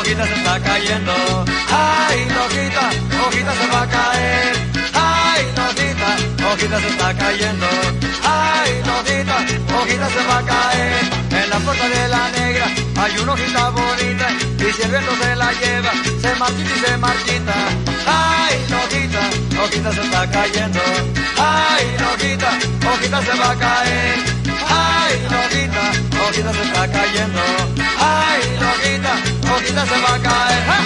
hojita se está cayendo. Ay, hojita, hojita se va a caer. Ay, hojita se está cayendo. Ay, hojita se va a caer. En la puerta de la negra hay una hojita bonita y si el viento se la lleva, se marchita y se marchita. Ay, hojita se está cayendo. Ay, hojita se va a caer. Ay, hojita se está cayendo. Ay, hojita se va a caer. ¡Ja!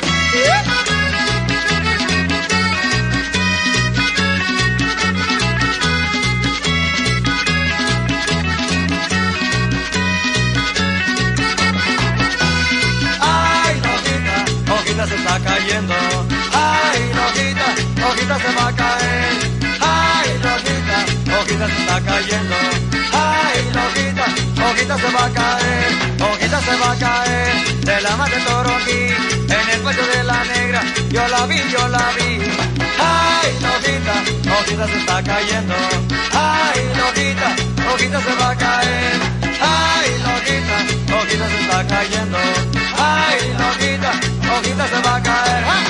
Hojita se está cayendo. Ay, hojita se va a caer. Ay, hojita se está cayendo. Ay, hojita se va a caer. Hojita se va a caer. De la mata de Toronquí, en el pecho de la negra, yo la vi. Ay, hojita se está cayendo. Ay, hojita se va a caer. Ay, hojita se está cayendo. Ay, hojita se va a caer. ¡Ja!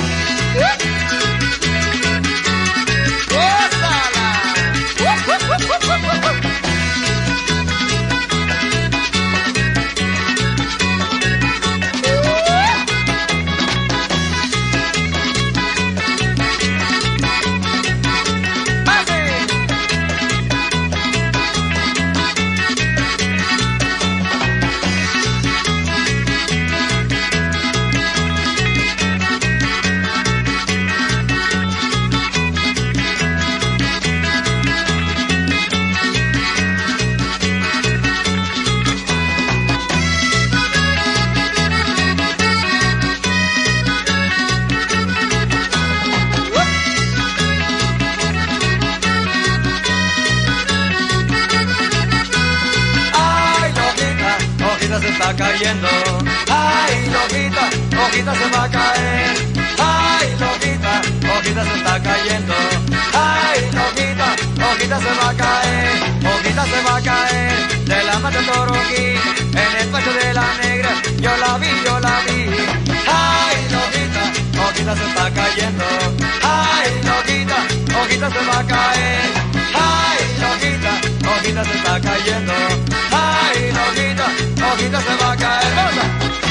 Se está cayendo. Ay, hojita se va a caer. Ay, hojita se está cayendo. Ay, hojita se va a caer. Hojita se va a caer. De la mata de Toronquí, en el pecho de la negra, yo la vi. Ay, hojita se está cayendo. Ay, hojita se va a caer. Ay, hojita se está cayendo. Ay, hojita se va a caer.